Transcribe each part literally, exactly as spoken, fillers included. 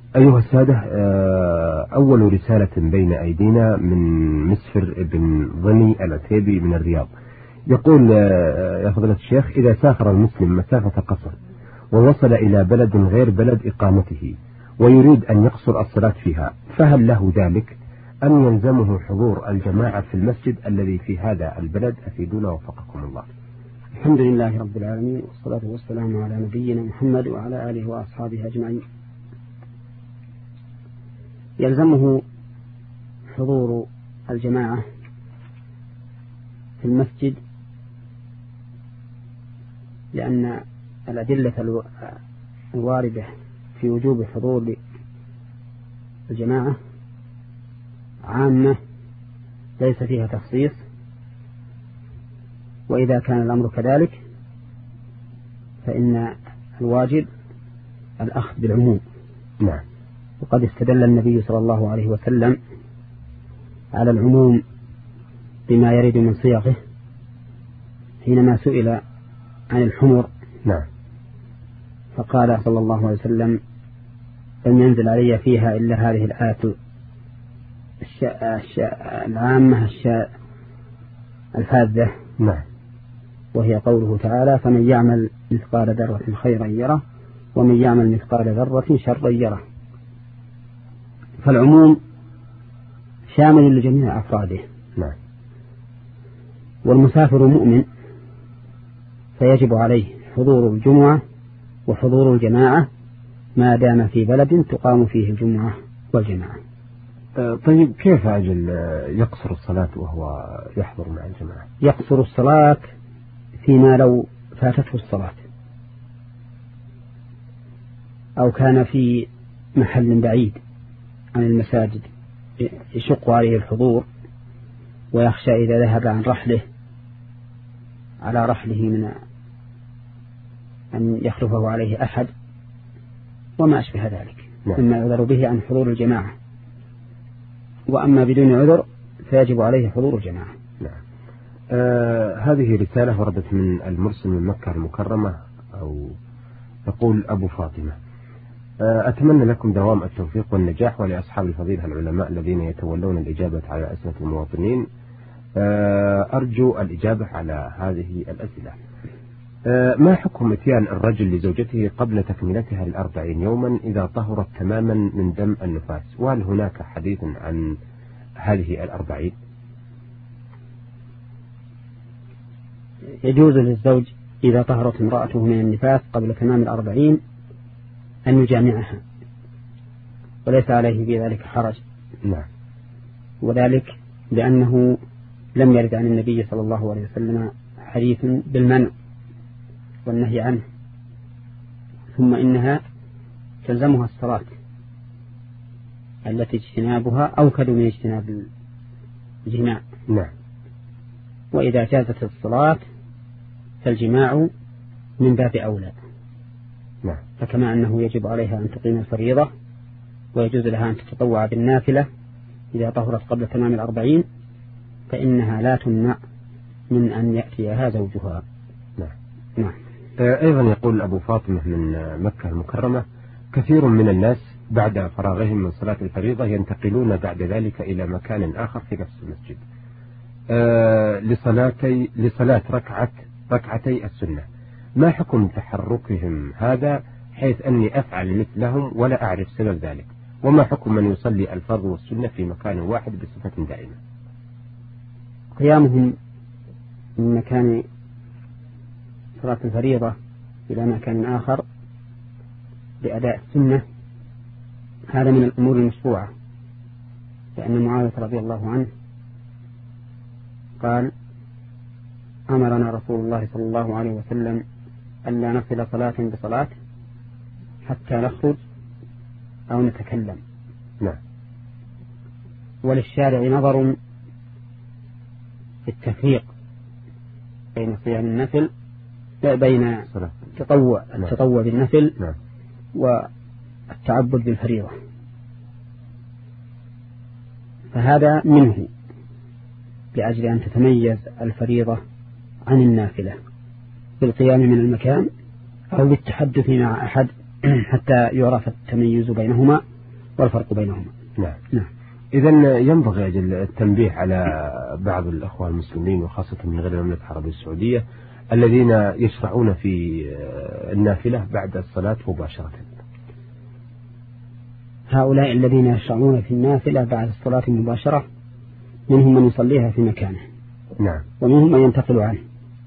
أيها السادة، أول رسالة بين أيدينا من مسفر بن ظني العتيبي من الرياض. يقول: يا فضيلة الشيخ، إذا سافر المسلم مسافة قصر ووصل إلى بلد غير بلد إقامته ويريد أن يقصر الصلاة فيها، فهل له ذلك أم يلزمه حضور الجماعة في المسجد الذي في هذا البلد؟ أفيدونا وفقكم الله. الحمد لله رب العالمين، والصلاة والسلام على نبينا محمد وعلى آله وأصحابه أجمعين. يلزمه حضور الجماعة في المسجد لأن الأدلة الواردة في وجوب حضور الجماعة عامة ليس فيها تخصيص، وإذا كان الأمر كذلك فإن الواجب الأخذ بالعموم. نعم. وقد استدل النبي صلى الله عليه وسلم على العموم بما يرد من صيغه حينما سئل عن الحمر. نعم. فقال صلى الله عليه وسلم: لم ينزل علي فيها إلا هذه الآية العامة الشاء الفاذة. نعم. وهي قوله تعالى: فمن يعمل مثقال ذرة خيرا يره ومن يعمل مثقال ذرة شرا يره. فالعموم شامل لجميع أفراده. نعم. والمسافر مؤمن فيجب عليه حضور الجمعة وحضور الجماعة ما دام في بلد تقام فيه الجمعة والجماعة. طيب، كيف أجل يقصر الصلاة وهو يحضر مع الجماعة؟ يقصر الصلاة فيما لو فاتته الصلاة أو كان في محل بعيد عن المساجد يشق عليه الحضور ويخشى إذا ذهب عن رحله على رحله من أن يخلفه عليه أحد وما أشبه ذلك. نعم. مما يعذر به عن حضور الجماعة. وأما بدون عذر فيجب عليه حضور الجماعة. نعم. آه هذه رسالة وردت من المرسل من مكة المكرمة، أو يقول أبو فاطمة: آه أتمنى لكم دوام التوفيق والنجاح، ولأصحاب الفضيلة العلماء الذين يتولون الإجابة على أسئلة المواطنين. آه أرجو الإجابة على هذه الأسئلة. آه ما حكم إتيان الرجل لزوجته قبل تكملتها الأربعين يوما إذا طهرت تماما من دم النفاس؟ وهل هناك حديث عن هذه الأربعين؟ يجوز للزوج إذا طهرت امرأته من النفاس قبل تمام الأربعين أن يجامعها، وليس عليه في ذلك حرج. نعم. وذلك لأنه لم يرد عن النبي صلى الله عليه وسلم حديث بالمنع والنهي عنه. ثم إنها تلزمها الصلاة التي اجتنابها أوكد من اجتناب الجماع. نعم. وإذا جازت الصلاة فالجماع من باب أولى. نعم. فكما أنه يجب عليها أن تقيم الفريضة ويجوز لها أن تتطوع بالنافلة إذا طهرت قبل تمام الأربعين، فإنها لا تمنع من أن يأتيها زوجها. نعم. نعم. أيضا يقول أبو فاطمة من مكة المكرمة: كثير من الناس بعد فراغهم من صلاة الفريضة ينتقلون بعد ذلك إلى مكان آخر في نفس المسجد آه لصلاتي لصلاة ركعة ركعتي السنة. ما حكم تحركهم هذا حيث أني أفعل مثلهم ولا أعرف سبب ذلك؟ وما حكم من يصلي الفرض والسنة في مكان واحد بصفة دائمة؟ قيامهم من مكان صلاة الفريضة إلى مكان آخر لأداء السنة هذا من الأمور المشروعة، لأن معاوية رضي الله عنه قال: أمرنا رسول الله صلى الله عليه وسلم ألا نصل صلاة بصلاة حتى نخرج أو نتكلم. نعم. وللشارع نظر في التفريق بين صيام النفل بين التطوع التطوع بالنفل نعم. والتعبد بالفريضة، فهذا منه لأجل أن تتميز الفريضة عن النافلة بالقيام من المكان أو بالتحدث مع أحد حتى يعرف التميز بينهما والفرق بينهما. نعم. نعم. إذا ينبغي أجل التنبيه على بعض الأخوة المسلمين وخاصة من غير المملكة العربية السعودية الذين يشرعون في النافلة بعد الصلاة مباشرة. هؤلاء الذين يشرعون في النافلة بعد الصلاة مباشرة منهم من يصليها في مكانه. نعم. ومنهم من ينتقل عنه،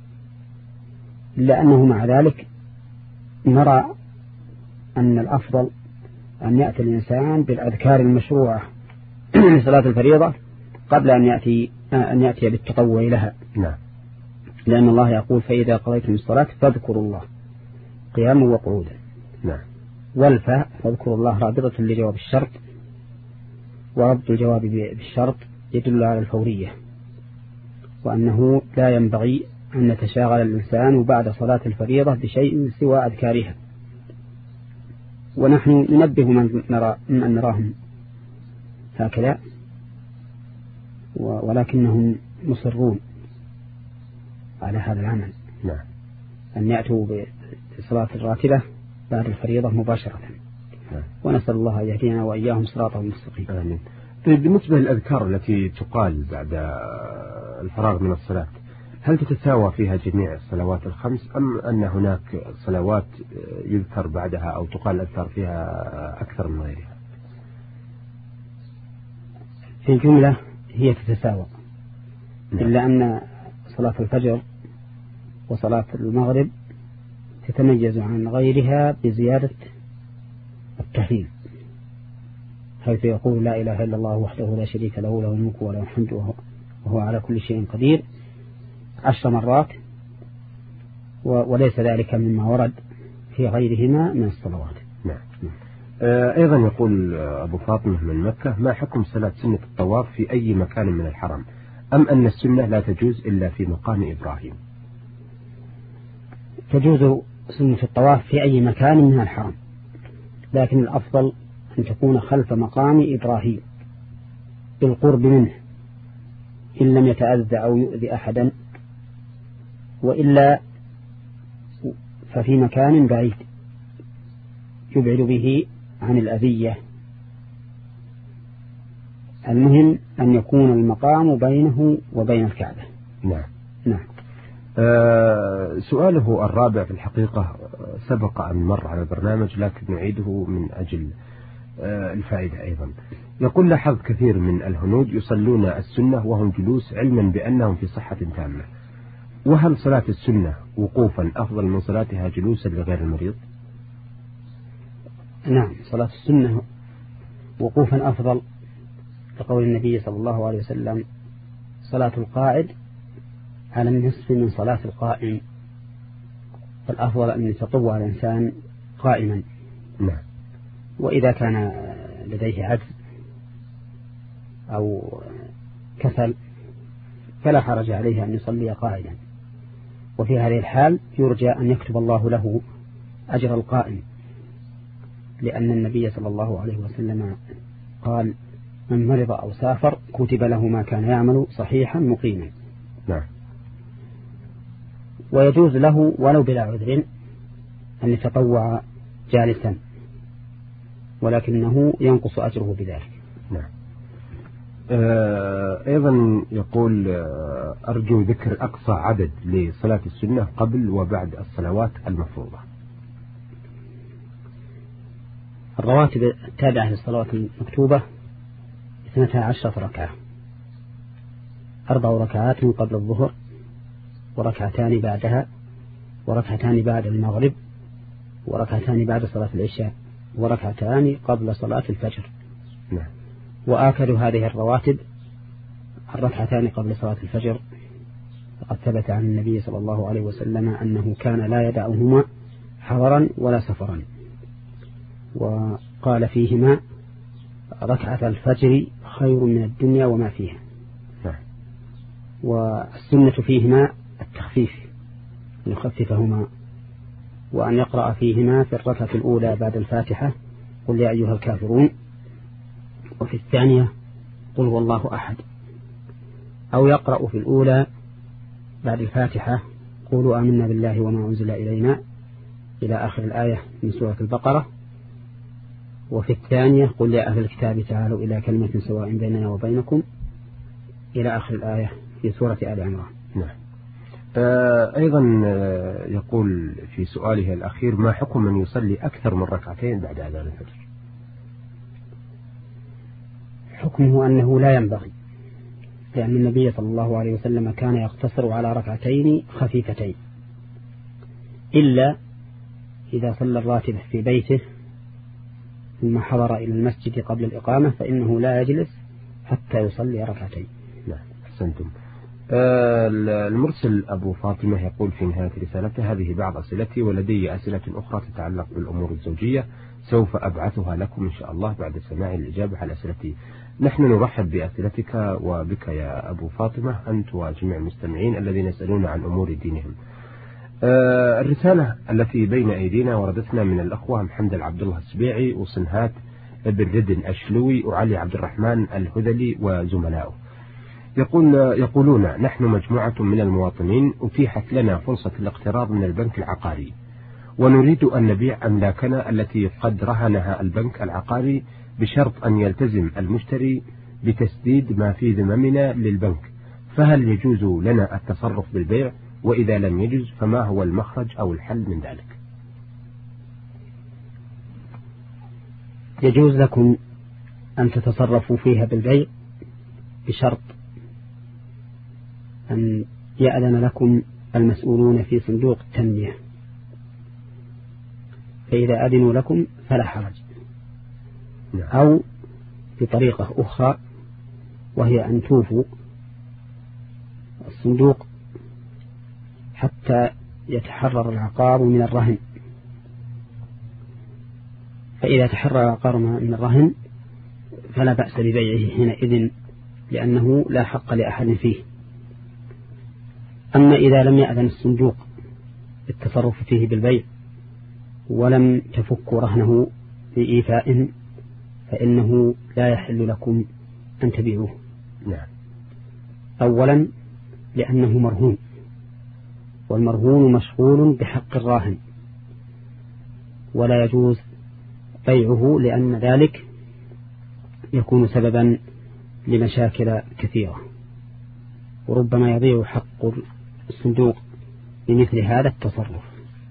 إلا أنه مع ذلك نرى أن الأفضل أن يأتي الإنسان بالأذكار المشروعة لصلاة الفريضة قبل أن يأتي أن يأتي بالتطوع لها. نعم. لأن الله يقول فإذا قضيتم الصلاة فاذكروا الله قياما وقعودا. نعم. والفاء فاذكروا الله رابطة لجواب الشرط، وربط الجواب بالشرط يدل على الفورية، وأنه لا ينبغي أن يتشاغل الإنسان بعد صلاة الفريضة بشيء سوى أذكارها. ونحن ننبه من, نرى من نراهم هكذا ولكنهم مصرون على هذا العمل. نعم. أن يأتوا بصلاة الراتبة بعد الفريضة مباشرة. نعم. ونسأل الله أن يهدينا وإياهم صراطا مستقيما. آمين. طيب بالنسبة للأذكار التي تقال بعد الفراغ من الصلاة هل تتساوى فيها جميع الصلوات الخمس أم أن هناك صلوات يذكر بعدها أو تقال الأذكار فيها أكثر من غيرها؟ في الجملة هي تتساوى. نعم. إلا أن صلاة الفجر وصلاة المغرب تتميز عن غيرها بزيادة التهليل، حيث يقول لا إله إلا الله وحده لا شريك له له الملك وله الحمد وهو, وهو على كل شيء قدير عشر مرات، وليس ذلك مما ورد في غيرهما من الصلوات. نعم. أيضا يقول أبو فاطمة من مكة ما حكم صلاة سنة الطواف في أي مكان من الحرم أم أن السنة لا تجوز إلا في مقام إبراهيم؟ تجوز سنة الطواف في أي مكان من الحرم، لكن الأفضل أن تكون خلف مقام إبراهيم بالقرب منه إن لم يتأذى أو يؤذي أحدا، وإلا ففي مكان بعيد يبعد به عن الأذية. المهم أن يكون المقام بينه وبين الكعبة. نعم. نعم. أه سؤاله الرابع في الحقيقة سبق أن مر على البرنامج لكن نعيده من أجل أه الفائدة أيضا. يقول لاحظ كثير من الهنود يصلون السنة وهم جلوس علما بأنهم في صحة تامة، وهل صلاة السنة وقوفا أفضل من صلاتها جلوسا لغير المريض؟ نعم، صلاة السنة وقوفا أفضل، لقول النبي صلى الله عليه وسلم صلاة القاعد على النصف من صلاة القائم، فالأفضل أن يتطوع الإنسان قائما. نعم. وإذا كان لديه عجز أو كسل فلا حرج عليه أن يصلي قاعدا، وفي هذه الحال يرجى أن يكتب الله له أجر القائم، لأن النبي صلى الله عليه وسلم قال من مرض أو سافر كتب له ما كان يعمل صحيحا مقيما. نعم. ويجوز له ولو بلا عذر أن يتطوع جالسا، ولكنه ينقص أجره بذلك. نعم. أيضا يقول أرجو ذكر أقصى عدد لصلاة السنة قبل وبعد الصلوات المفروضة. الرواتب التابعة للصلوات المكتوبة اثنتا عشرة ركعة، أربع ركعات قبل الظهر وركعتان بعدها وركعتان بعد المغرب وركعتان بعد صلاة العشاء وركعتان قبل صلاة الفجر. نعم. وآكد هذه الرواتب الركعتان قبل صلاة الفجر، فقد ثبت عن النبي صلى الله عليه وسلم أنه كان لا يدعهما حضرا ولا سفرا، وقال فيهما ركعة الفجر خير من الدنيا وما فيها. نعم. والسنة فيهما التخفيف، أن يخففهما، وأن يقرأ فيهما في الركعة الأولى بعد الفاتحة قل يا أيها الكافرون، وفي الثانية قل هو الله أحد، أو يقرأ في الأولى بعد الفاتحة قولوا آمنا بالله وما أنزل إلينا إلى آخر الآية من سورة البقرة، وفي الثانية قل يا أهل الكتاب تعالوا إلى كلمة سواء بيننا وبينكم إلى آخر الآية في سورة آل عمران. نعم. آه أيضا يقول في سؤاله الأخير: ما حكم من يصلي أكثر من ركعتين بعد أذان الفجر؟ حكمه أنه لا ينبغي، لأن النبي صلى الله عليه وسلم كان يقتصر على ركعتين خفيفتين، إلا إذا صلى الراتب في بيته ثم حضر إلى المسجد قبل الإقامة فإنه لا يجلس حتى يصلي ركعتين. نعم أحسنتم. آه المرسل أبو فاطمة يقول في نهاية رسالته: هذه بعض أسئلتي ولدي أسئلة أخرى تتعلق بالأمور الزوجية، سوف أبعثها لكم إن شاء الله بعد سماع الإجابة على أسئلتي. نحن نرحب بأسئلتك وبك يا أبو فاطمة أنت وجميع المستمعين الذين يسألون عن أمور دينهم. آه الرسالة التي بين أيدينا وردتنا من الأخوة محمد عبد الله السبيعي وصنهات ابن ردن الشلوي وعلي عبد الرحمن الهذلي وزملائه. يقول يقولون: نحن مجموعة من المواطنين أتيحت لنا فرصة الاقتراض من البنك العقاري، ونريد أن نبيع أملاكنا التي قد رهنها البنك العقاري بشرط أن يلتزم المشتري بتسديد ما في ذممنا للبنك، فهل يجوز لنا التصرف بالبيع؟ وإذا لم يجوز فما هو المخرج أو الحل من ذلك؟ يجوز لكم أن تتصرفوا فيها بالبيع بشرط أن يأذن لكم المسؤولون في صندوق التنمية، فإذا أذنوا لكم فلا حرج. أو بطريقة أخرى وهي أن توفوا الصندوق حتى يتحرر العقار من الرهن، فإذا تحرر العقار من الرهن فلا بأس ببيعه حينئذ، لأنه لا حق لأحد فيه. أما إذا لم يأذن الصندوق التصرف فيه بالبيع ولم تفكوا رهنه بإيفاء فإنه لا يحل لكم أن تبيعوه. نعم. أولا لأنه مرهون، والمرهون مشغول بحق الراهن ولا يجوز بيعه، لأن ذلك يكون سببا لمشاكل كثيرة، وربما يضيع حق الصندوق بمثل هذا التصرف.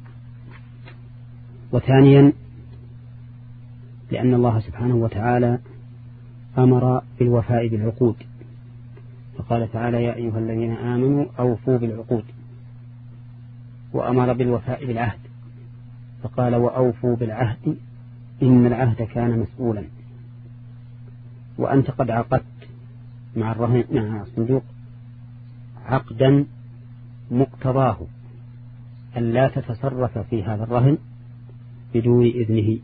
وثانيا لأن الله سبحانه وتعالى أمر بالوفاء بالعقود، فقال تعالى: يا أيها الذين آمنوا أوفوا بالعقود، وأمر بالوفاء بالعهد فقال: وأوفوا بالعهد إن العهد كان مسؤولا. وأنت قد عقدت مع الرهن مع الصندوق عقدا مقتضاه أن لا تتصرف في هذا الرهن بدون إذنه،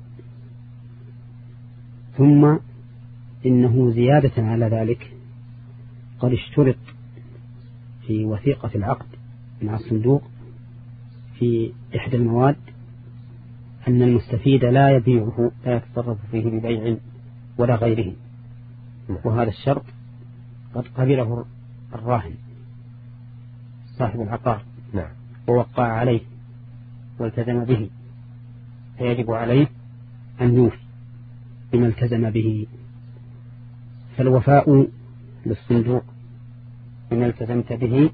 ثم إنه زيادة على ذلك قد اشترط في وثيقة العقد مع الصندوق في إحدى المواد أن المستفيد لا يبيعه لا يتصرف فيه ببيع ولا غيره، وهذا الشرط قد قبله الراهن صاحب العقار نعم. ووقع عليه والتزم به، فيجب عليه أن يوفي بما التزم به. فالوفاء للصندوق بما التزمت به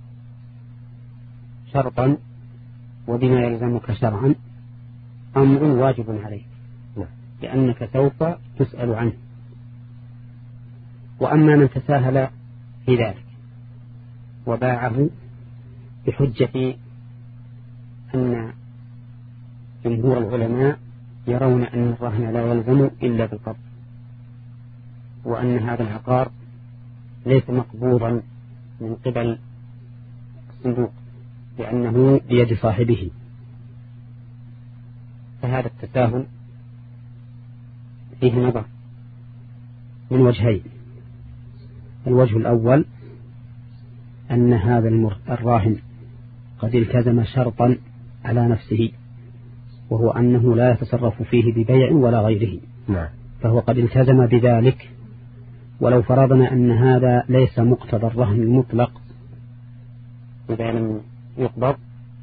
شرطا وبما يلزمك شرعا أمر واجب عليك، لأنك سوف تسأل عنه. وأما من تساهل في ذلك وباعه بحجة أن جمهور العلماء يرون أن الرهن لا يلزم إلا بالقبض، وأن هذا العقار ليس مقبوضا من قبل الصندوق لأنه بيد صاحبه، فهذا التساهل فيه نظر من وجهين. الوجه الأول أن هذا الراهن قد التزم شرطا على نفسه، وهو أنه لا يتصرف فيه ببيع ولا غيره. نعم. فهو قد التزم بذلك، ولو فرضنا أن هذا ليس مقتضى الرهن المطلق إذا لم يقبض،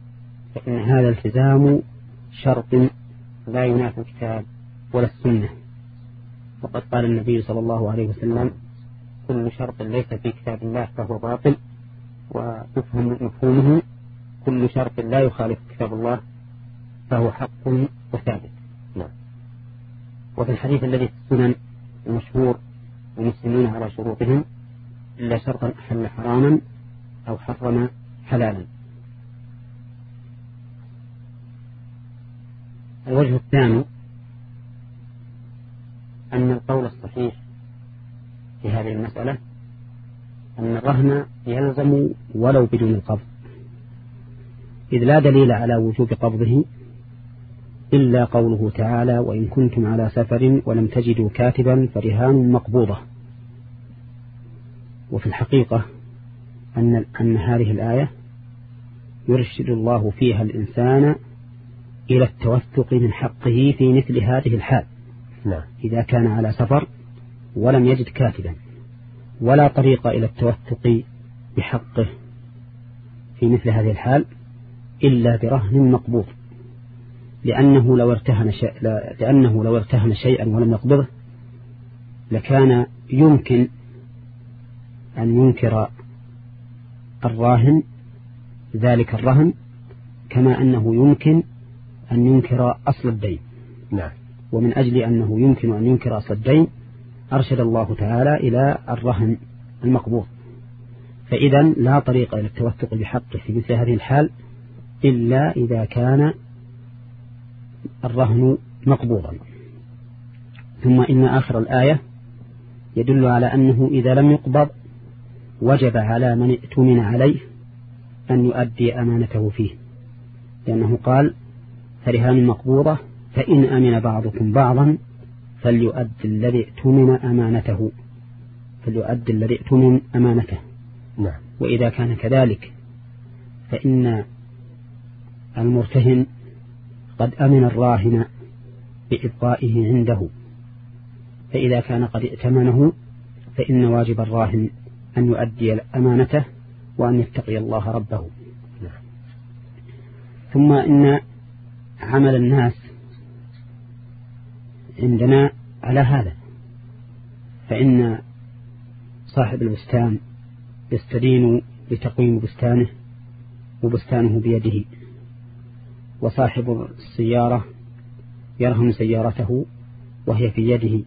فإن هذا التزام شرط لا ينافي الكتاب ولا السنة، وقد قال النبي صلى الله عليه وسلم كل شرط ليس في كتاب الله فهو باطل، ويفهم مفهومه كل شرط لا يخالف كتاب الله فهو حق وثابت. نعم. وفي الحديث الذي في السنن المشهور المسلمون على شروطهم إلا شرطا أحل حراما أو حرم حلالا. الوجه الثاني أن القول الصحيح في هذه المسألة أن الرهن يلزم ولو بدون القبض، إذ لا دليل على وجوب قبضه إلا قوله تعالى وإن كنتم على سفر ولم تجدوا كاتبا فرهان مقبوضة. وفي الحقيقة أن, أن هذه الآية يرشد الله فيها الإنسان إلى التوثق من حقه في مثل هذه الحال. نعم. إذا كان على سفر ولم يجد كاتبا ولا طريق إلى التوثق بحقه في مثل هذه الحال إلا برهن مقبوض، لأنه لو ارتهن شيء لأنه لو ارتهن شيئا ولم يقبضه لكان يمكن أن ينكر الراهن ذلك الرهن كما أنه يمكن أن ينكر أصل الدين. نعم. ومن أجل أنه يمكن أن ينكر أصل الدين أرشد الله تعالى إلى الرهن المقبوض. فإذا لا طريق إلى التوثق بحقه في مثل هذه الحال إلا إذا كان الرهن مقبوضا. ثم إن آخر الآية يدل على أنه إذا لم يقبض وجب على من ائتمن عليه أن يؤدي أمانته فيه، لأنه قال فرهان مقبوضة فإن أمن بعضكم بعضا فليؤدي الذي ائتمن أمانته فليؤدي الذي ائتمن أمانته. نعم. وإذا كان كذلك فإن المرتهن قد أمن الراهن بإبقائه عنده، فإذا كان قد ائتمنه فإن واجب الراهن أن يؤدي أمانته وأن يتقي الله ربه. نعم. ثم إن عمل الناس عندنا على هذا، فإن صاحب البستان يستدين لتقويم بستانه وبستانه بيده، وصاحب السيارة يرهن سيارته وهي في يده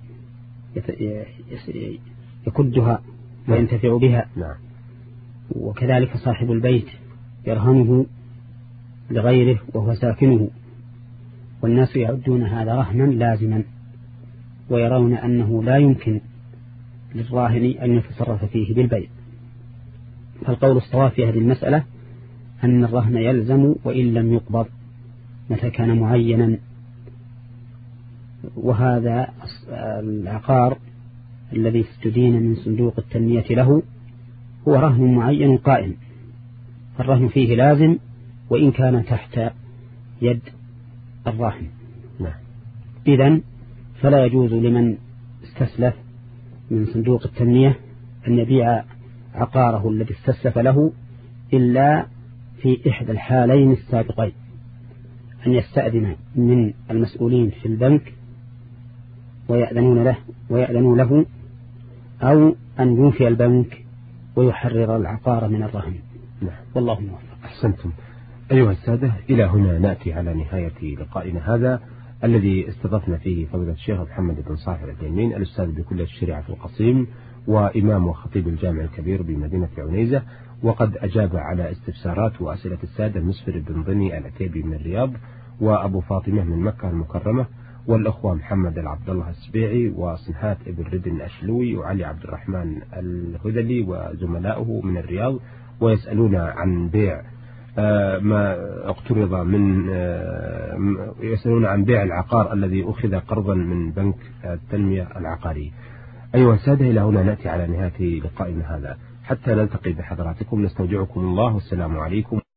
يكدها وينتفع بها. نعم. وكذلك صاحب البيت يرهنه لغيره وهو ساكنه، والناس يعدون هذا رهنا لازما ويرون أنه لا يمكن للراهن أن يتصرف فيه بالبيع. فالقول الصواب في هذه المسألة أن الرهن يلزم وإن لم يقبض متى كان معينا، وهذا العقار الذي استدين من صندوق التنمية له هو رهن معين قائم، فالرهن فيه لازم وإن كان تحت يد الراهن. نعم. إذن فلا يجوز لمن استسلف من صندوق التنمية أن يبيع عقاره الذي استسلف له إلا في إحدى الحالين السابقين، أن يستأذن من المسؤولين في البنك ويأذنون له ويأذنوا له، أو أن ينفي البنك ويحرر العقار من الرهن. نعم. والله موفق. أحسنتم. أيها السادة، إلى هنا نأتي على نهاية لقائنا هذا الذي استضفنا فيه فضيلة الشيخ محمد بن صالح العثيمين الأستاذ بكلية الشريعة في القصيم وإمام وخطيب الجامع الكبير بمدينة عنيزة، وقد أجاب على استفسارات وأسئلة السادة مسفر بن ضني العتيبي من الرياض، وأبو فاطمة من مكة المكرمة، والأخوة محمد العبد الله السبيعي وصنحات ابن ردن الأشلوي وعلي عبد الرحمن الهذلي وزملائه من الرياض، ويسألون عن بيع ما اقترض من يسألون عن بيع العقار الذي أخذ قرضا من بنك التنمية العقارية. أيها السادة، إلى هنا نأتي على نهاية لقائنا هذا، حتى نلتقي بحضراتكم نستودعكم الله والسلام عليكم.